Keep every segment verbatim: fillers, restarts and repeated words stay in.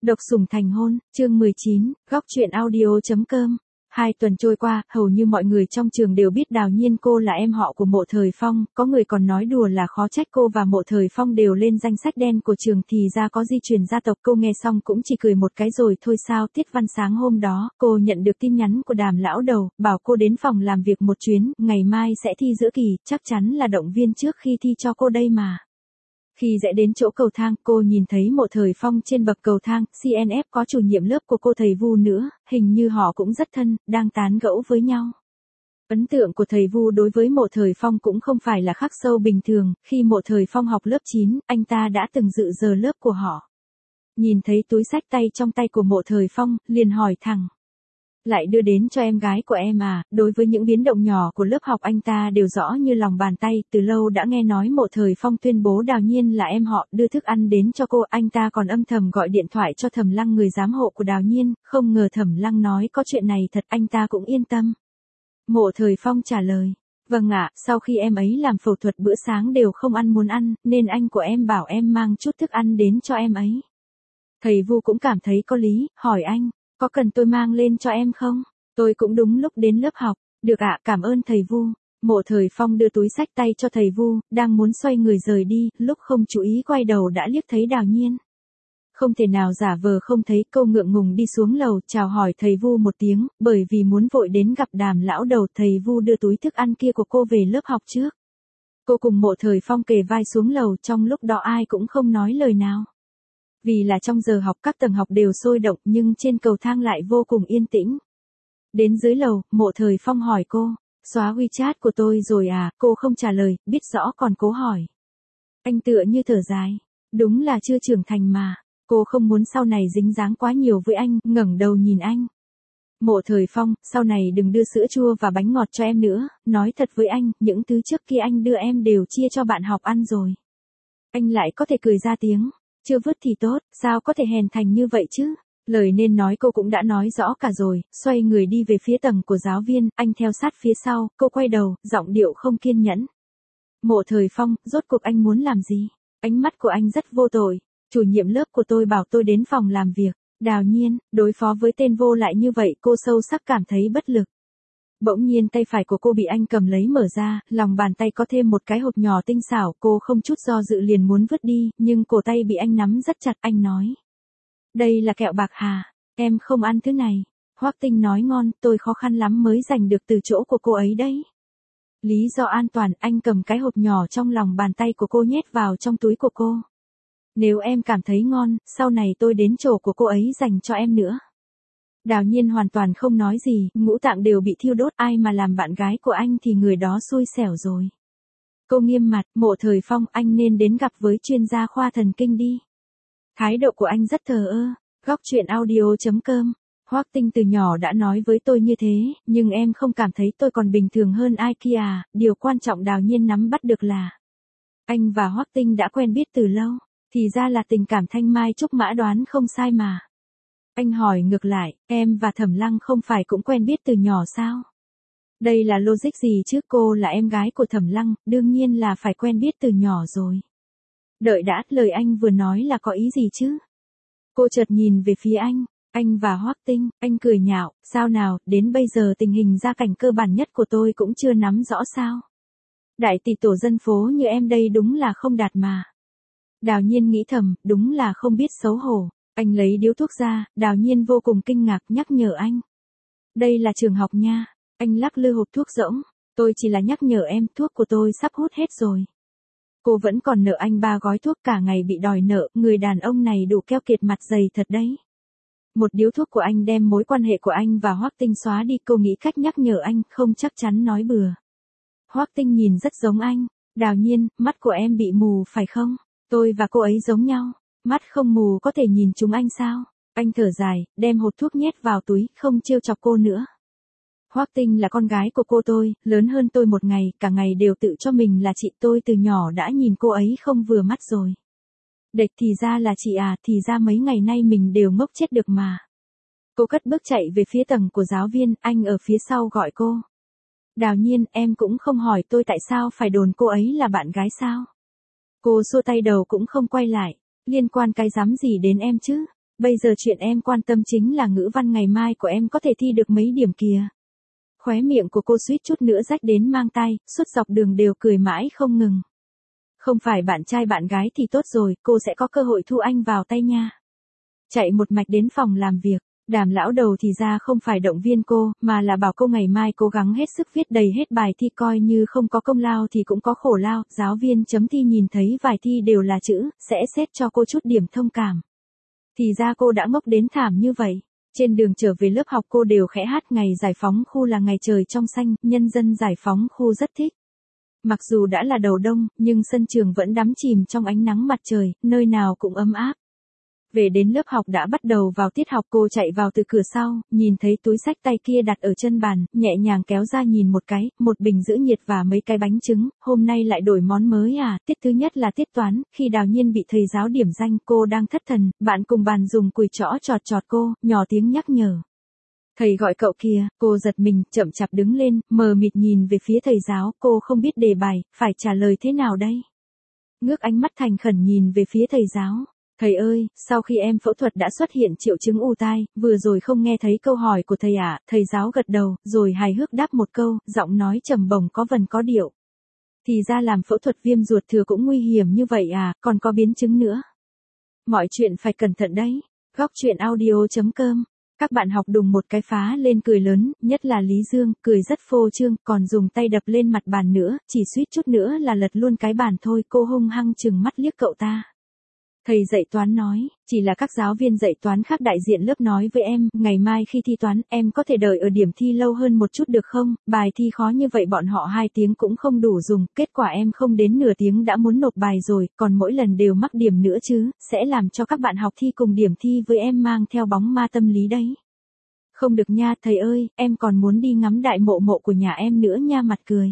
Độc sủng thành hôn, chương mười chín, góc truyện audio.com. Hai tuần trôi qua, hầu như mọi người trong trường đều biết Đào Nhiên cô là em họ của Mộ Thời Phong, có người còn nói đùa là khó trách cô và Mộ Thời Phong đều lên danh sách đen của trường thì ra có di truyền gia tộc. Cô nghe xong cũng chỉ cười một cái rồi thôi sao. Tiết văn sáng hôm đó, cô nhận được tin nhắn của Đàm lão đầu, bảo cô đến phòng làm việc một chuyến, ngày mai sẽ thi giữa kỳ, chắc chắn là động viên trước khi thi cho cô đây mà. Khi rẽ đến chỗ cầu thang, cô nhìn thấy Mộ Thời Phong trên bậc cầu thang, xê en ép có chủ nhiệm lớp của cô thầy Vu nữa, hình như họ cũng rất thân, đang tán gẫu với nhau. Ấn tượng của thầy Vu đối với Mộ Thời Phong cũng không phải là khắc sâu bình thường, khi Mộ Thời Phong học lớp chín, anh ta đã từng dự giờ lớp của họ. Nhìn thấy túi xách tay trong tay của Mộ Thời Phong, liền hỏi thẳng. Lại đưa đến cho em gái của em à? Đối với những biến động nhỏ của lớp học anh ta đều rõ như lòng bàn tay, từ lâu đã nghe nói Mộ Thời Phong tuyên bố Đào Nhiên là em họ, đưa thức ăn đến cho cô, anh ta còn âm thầm gọi điện thoại cho Thẩm Lăng người giám hộ của Đào Nhiên, không ngờ Thẩm Lăng nói có chuyện này thật, anh ta cũng yên tâm. Mộ Thời Phong trả lời, vâng ạ, sau khi em ấy làm phẫu thuật bữa sáng đều không ăn muốn ăn, nên anh của em bảo em mang chút thức ăn đến cho em ấy. Thầy Vu cũng cảm thấy có lý, hỏi anh. Có cần tôi mang lên cho em không? Tôi cũng đúng lúc đến lớp học. Được ạ, cảm ơn thầy Vu. Mộ Thời Phong đưa túi xách tay cho thầy Vu, đang muốn xoay người rời đi, lúc không chú ý quay đầu đã liếc thấy Đào Nhiên. Không thể nào giả vờ không thấy, cô ngượng ngùng đi xuống lầu, chào hỏi thầy Vu một tiếng, bởi vì muốn vội đến gặp Đàm lão đầu, thầy Vu đưa túi thức ăn kia của cô về lớp học trước. Cô cùng Mộ Thời Phong kề vai xuống lầu, trong lúc đó ai cũng không nói lời nào. Vì là trong giờ học các tầng học đều sôi động nhưng trên cầu thang lại vô cùng yên tĩnh. Đến dưới lầu, Mộ Thời Phong hỏi cô, xóa WeChat của tôi rồi à? Cô không trả lời, biết rõ còn cố hỏi. Anh tựa như thở dài, đúng là chưa trưởng thành mà. Cô không muốn sau này dính dáng quá nhiều với anh, ngẩng đầu nhìn anh. Mộ Thời Phong, sau này đừng đưa sữa chua và bánh ngọt cho em nữa, nói thật với anh, những thứ trước kia anh đưa em đều chia cho bạn học ăn rồi. Anh lại có thể cười ra tiếng. Chưa vứt thì tốt, sao có thể hèn thành như vậy chứ? Lời nên nói cô cũng đã nói rõ cả rồi, xoay người đi về phía tầng của giáo viên, anh theo sát phía sau, cô quay đầu, giọng điệu không kiên nhẫn. Mộ Thời Phong, rốt cuộc anh muốn làm gì? Ánh mắt của anh rất vô tội, chủ nhiệm lớp của tôi bảo tôi đến phòng làm việc, Đào Nhiên, đối phó với tên vô lại như vậy, cô sâu sắc cảm thấy bất lực. Bỗng nhiên tay phải của cô bị anh cầm lấy mở ra, lòng bàn tay có thêm một cái hộp nhỏ tinh xảo, cô không chút do dự liền muốn vứt đi, nhưng cổ tay bị anh nắm rất chặt, anh nói. Đây là kẹo bạc hà, em không ăn thứ này. Hoắc Tinh nói ngon, tôi khó khăn lắm mới giành được từ chỗ của cô ấy đấy. Lý do an toàn, anh cầm cái hộp nhỏ trong lòng bàn tay của cô nhét vào trong túi của cô. Nếu em cảm thấy ngon, sau này tôi đến chỗ của cô ấy dành cho em nữa. Đào Nhiên hoàn toàn không nói gì, ngũ tạng đều bị thiêu đốt, ai mà làm bạn gái của anh thì người đó xui xẻo rồi. Cô nghiêm mặt, Mộ Thời Phong, anh nên đến gặp với chuyên gia khoa thần kinh đi. Thái độ của anh rất thờ ơ, góc truyện audio.com. Hoắc Tinh từ nhỏ đã nói với tôi như thế, nhưng em không cảm thấy tôi còn bình thường hơn ai kia à, điều quan trọng Đào Nhiên nắm bắt được là. Anh và Hoắc Tinh đã quen biết từ lâu, thì ra là tình cảm thanh mai trúc mã, đoán không sai mà. Anh hỏi ngược lại, em và Thẩm Lăng không phải cũng quen biết từ nhỏ sao? Đây là logic gì chứ, cô là em gái của Thẩm Lăng, đương nhiên là phải quen biết từ nhỏ rồi. Đợi đã, lời anh vừa nói là có ý gì chứ? Cô chợt nhìn về phía anh, anh và Hoắc Tinh, anh cười nhạo, sao nào, đến bây giờ tình hình gia cảnh cơ bản nhất của tôi cũng chưa nắm rõ sao? Đại tỷ tổ dân phố như em đây đúng là không đạt mà. Đào Nhiên nghĩ thầm, đúng là không biết xấu hổ. Anh lấy điếu thuốc ra, Đào Nhiên vô cùng kinh ngạc, nhắc nhở anh. Đây là trường học nha. Anh lắc lư hộp thuốc rỗng. Tôi chỉ là nhắc nhở em, thuốc của tôi sắp hút hết rồi. Cô vẫn còn nợ anh ba gói thuốc, cả ngày bị đòi nợ, người đàn ông này đủ keo kiệt mặt dày thật đấy. Một điếu thuốc của anh đem mối quan hệ của anh và Hoắc Tinh xóa đi, cô nghĩ cách nhắc nhở anh, không chắc chắn nói bừa. Hoắc Tinh nhìn rất giống anh. Đào Nhiên, mắt của em bị mù phải không? Tôi và cô ấy giống nhau. Mắt không mù có thể nhìn chúng anh sao? Anh thở dài, đem hộp thuốc nhét vào túi, không trêu chọc cô nữa. Hoắc Tinh là con gái của cô tôi, lớn hơn tôi một ngày, cả ngày đều tự cho mình là chị, tôi từ nhỏ đã nhìn cô ấy không vừa mắt rồi. Đệch, thì ra là chị à, thì ra mấy ngày nay mình đều ngốc chết được mà. Cô cất bước chạy về phía tầng của giáo viên, anh ở phía sau gọi cô. Đào Nhiên, em cũng không hỏi tôi tại sao phải đồn cô ấy là bạn gái sao? Cô xua tay đầu cũng không quay lại. Liên quan cái dám gì đến em chứ? Bây giờ chuyện em quan tâm chính là ngữ văn ngày mai của em có thể thi được mấy điểm kìa. Khóe miệng của cô suýt chút nữa rách đến mang tay, suốt dọc đường đều cười mãi không ngừng. Không phải bạn trai bạn gái thì tốt rồi, cô sẽ có cơ hội thu anh vào tay nha. Chạy một mạch đến phòng làm việc, Đàm lão đầu thì ra không phải động viên cô, mà là bảo cô ngày mai cố gắng hết sức viết đầy hết bài thi, coi như không có công lao thì cũng có khổ lao, giáo viên chấm thi nhìn thấy vài thi đều là chữ, sẽ xét cho cô chút điểm thông cảm. Thì ra cô đã ngốc đến thảm như vậy. Trên đường trở về lớp học cô đều khẽ hát ngày giải phóng khu là ngày trời trong xanh, nhân dân giải phóng khu rất thích. Mặc dù đã là đầu đông, nhưng sân trường vẫn đắm chìm trong ánh nắng mặt trời, nơi nào cũng ấm áp. Về đến lớp học đã bắt đầu vào tiết học, cô chạy vào từ cửa sau, nhìn thấy túi xách tay kia đặt ở chân bàn, nhẹ nhàng kéo ra nhìn một cái, một bình giữ nhiệt và mấy cái bánh trứng, hôm nay lại đổi món mới à, tiết thứ nhất là tiết toán, khi Đào Nhiên bị thầy giáo điểm danh cô đang thất thần, bạn cùng bàn dùng cùi chõ chọt chọt cô, nhỏ tiếng nhắc nhở. Thầy gọi cậu kìa, cô giật mình, chậm chạp đứng lên, mờ mịt nhìn về phía thầy giáo, cô không biết đề bài, phải trả lời thế nào đây? Ngước ánh mắt thành khẩn nhìn về phía thầy giáo. Thầy ơi, sau khi em phẫu thuật đã xuất hiện triệu chứng ù tai, vừa rồi không nghe thấy câu hỏi của thầy ạ, à? Thầy giáo gật đầu, rồi hài hước đáp một câu, giọng nói trầm bổng có vần có điệu. Thì ra làm phẫu thuật viêm ruột thừa cũng nguy hiểm như vậy à, còn có biến chứng nữa. Mọi chuyện phải cẩn thận đấy. Góc truyện audio chấm com. Các bạn học đùng một cái phá lên cười lớn, nhất là Lý Dương, cười rất phô trương, còn dùng tay đập lên mặt bàn nữa, chỉ suýt chút nữa là lật luôn cái bàn thôi, cô hung hăng chừng mắt liếc cậu ta. Thầy dạy toán nói, chỉ là các giáo viên dạy toán khác đại diện lớp nói với em, ngày mai khi thi toán, em có thể đợi ở điểm thi lâu hơn một chút được không, bài thi khó như vậy bọn họ hai tiếng cũng không đủ dùng, kết quả em không đến nửa tiếng đã muốn nộp bài rồi, còn mỗi lần đều mắc điểm nữa chứ, sẽ làm cho các bạn học thi cùng điểm thi với em mang theo bóng ma tâm lý đấy. Không được nha, thầy ơi, em còn muốn đi ngắm đại mộ mộ của nhà em nữa nha, mặt cười.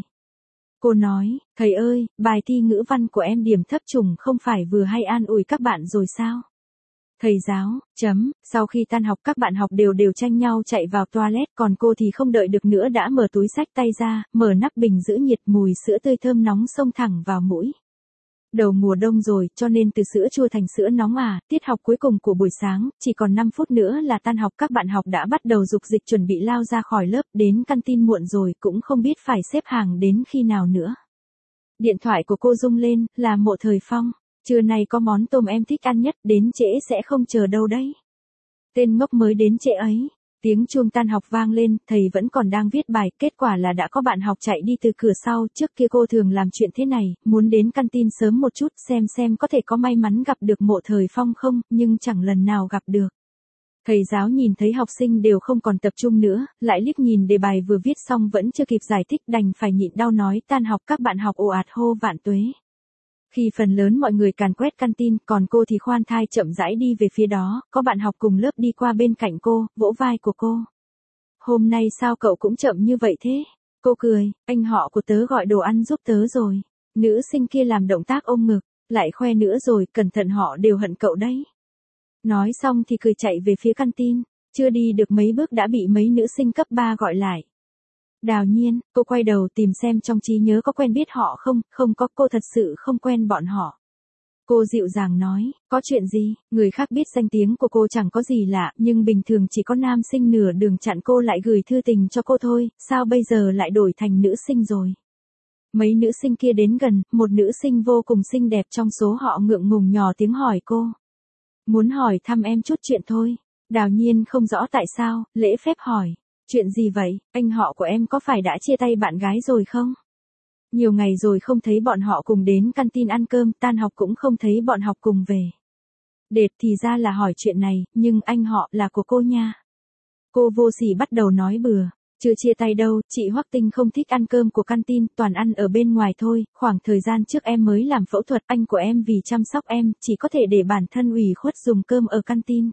Cô nói, thầy ơi, bài thi ngữ văn của em điểm thấp trùng không phải vừa hay an ủi các bạn rồi sao? Thầy giáo, chấm, sau khi tan học các bạn học đều đều tranh nhau chạy vào toilet, còn cô thì không đợi được nữa đã mở túi xách tay ra, mở nắp bình giữ nhiệt, mùi sữa tươi thơm nóng xông thẳng vào mũi. Đầu mùa đông rồi, cho nên từ sữa chua thành sữa nóng à, tiết học cuối cùng của buổi sáng, chỉ còn năm phút nữa là tan học, các bạn học đã bắt đầu dục dịch chuẩn bị lao ra khỏi lớp, đến canteen muộn rồi, cũng không biết phải xếp hàng đến khi nào nữa. Điện thoại của cô rung lên, là Mộ Thời Phong, trưa nay có món tôm em thích ăn nhất, đến trễ sẽ không chờ đâu đấy. Tên ngốc mới đến trễ ấy. Tiếng chuông tan học vang lên, thầy vẫn còn đang viết bài, kết quả là đã có bạn học chạy đi từ cửa sau, trước kia cô thường làm chuyện thế này, muốn đến canteen sớm một chút xem xem có thể có may mắn gặp được Mộ Thời Phong không, nhưng chẳng lần nào gặp được. Thầy giáo nhìn thấy học sinh đều không còn tập trung nữa, lại liếc nhìn đề bài vừa viết xong vẫn chưa kịp giải thích, đành phải nhịn đau nói tan học, các bạn học ồ ạt hô vạn tuế. Khi phần lớn mọi người càn quét canteen, còn cô thì khoan thai chậm rãi đi về phía đó, có bạn học cùng lớp đi qua bên cạnh cô, vỗ vai của cô. Hôm nay sao cậu cũng chậm như vậy thế? Cô cười, anh họ của tớ gọi đồ ăn giúp tớ rồi. Nữ sinh kia làm động tác ôm ngực, lại khoe nữa rồi, cẩn thận họ đều hận cậu đấy. Nói xong thì cười chạy về phía canteen, chưa đi được mấy bước đã bị mấy nữ sinh cấp ba gọi lại. Đào Nhiên, cô quay đầu tìm xem trong trí nhớ có quen biết họ không, không có, cô thật sự không quen bọn họ. Cô dịu dàng nói, có chuyện gì, người khác biết danh tiếng của cô chẳng có gì lạ, nhưng bình thường chỉ có nam sinh nửa đường chặn cô lại gửi thư tình cho cô thôi, sao bây giờ lại đổi thành nữ sinh rồi. Mấy nữ sinh kia đến gần, một nữ sinh vô cùng xinh đẹp trong số họ ngượng ngùng nhỏ tiếng hỏi cô. Muốn hỏi thăm em chút chuyện thôi. Đào Nhiên không rõ tại sao, lễ phép hỏi. Chuyện gì vậy, anh họ của em có phải đã chia tay bạn gái rồi không? Nhiều ngày rồi không thấy bọn họ cùng đến canteen ăn cơm, tan học cũng không thấy bọn học cùng về. Đệt thì ra là hỏi chuyện này, nhưng anh họ là của cô nha. Cô vô sỉ bắt đầu nói bừa. Chưa chia tay đâu, chị Hoắc Tinh không thích ăn cơm của canteen, toàn ăn ở bên ngoài thôi, khoảng thời gian trước em mới làm phẫu thuật, anh của em vì chăm sóc em, chỉ có thể để bản thân ủy khuất dùng cơm ở canteen.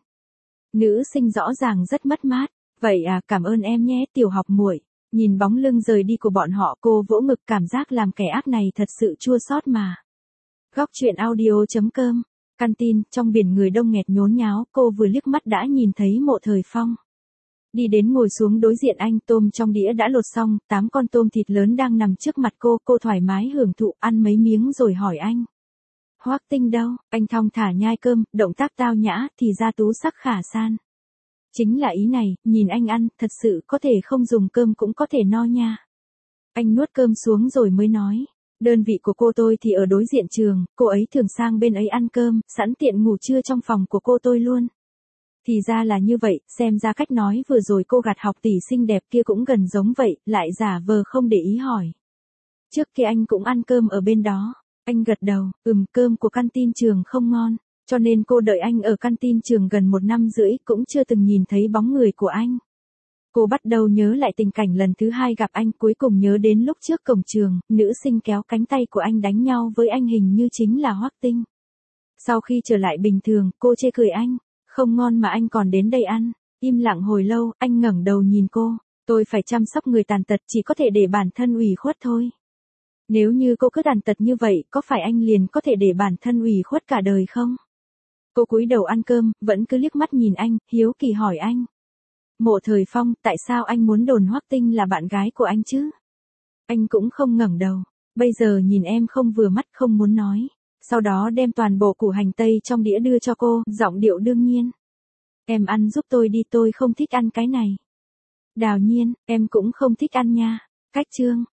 Nữ sinh rõ ràng rất mất mát, vậy à, cảm ơn em nhé, tiểu học muội. Nhìn bóng lưng rời đi của bọn họ, cô vỗ ngực, cảm giác làm kẻ ác này thật sự chua xót mà. Góc truyện audio chấm com, canteen, trong biển người đông nghẹt nhốn nháo, cô vừa liếc mắt đã nhìn thấy Mộ Thời Phong. Đi đến ngồi xuống đối diện anh, tôm trong đĩa đã lột xong, tám con tôm thịt lớn đang nằm trước mặt cô, cô thoải mái hưởng thụ, ăn mấy miếng rồi hỏi anh. Hoắc Tinh đâu, anh thong thả nhai cơm, động tác tao nhã, thì ra tú sắc khả san. Chính là ý này, nhìn anh ăn, thật sự có thể không dùng cơm cũng có thể no nha. Anh nuốt cơm xuống rồi mới nói. Đơn vị của cô tôi thì ở đối diện trường, cô ấy thường sang bên ấy ăn cơm, sẵn tiện ngủ trưa trong phòng của cô tôi luôn. Thì ra là như vậy, xem ra cách nói vừa rồi cô gạt học tỷ xinh đẹp kia cũng gần giống vậy, lại giả vờ không để ý hỏi. Trước kia anh cũng ăn cơm ở bên đó. Anh gật đầu, ừm, cơm của canteen trường không ngon, cho nên cô đợi anh ở canteen trường gần một năm rưỡi cũng chưa từng nhìn thấy bóng người của anh. Cô bắt đầu nhớ lại tình cảnh lần thứ hai gặp anh, cuối cùng nhớ đến lúc trước cổng trường, nữ sinh kéo cánh tay của anh đánh nhau với anh hình như chính là Hoắc Tinh. Sau khi trở lại bình thường, cô chê cười anh, không ngon mà anh còn đến đây ăn. Im lặng hồi lâu, anh ngẩng đầu nhìn cô, tôi phải chăm sóc người tàn tật, chỉ có thể để bản thân ủy khuất thôi. Nếu như cô cứ tàn tật như vậy, có phải anh liền có thể để bản thân ủy khuất cả đời không? Cô cúi đầu ăn cơm, vẫn cứ liếc mắt nhìn anh, hiếu kỳ hỏi anh. Mộ Thời Phong, tại sao anh muốn đồn Hoắc Tinh là bạn gái của anh chứ? Anh cũng không ngẩng đầu, bây giờ nhìn em không vừa mắt không muốn nói. Sau đó đem toàn bộ củ hành tây trong đĩa đưa cho cô, giọng điệu đương nhiên. Em ăn giúp tôi đi, tôi không thích ăn cái này. Đào Nhiên, em cũng không thích ăn nha. Cách chương.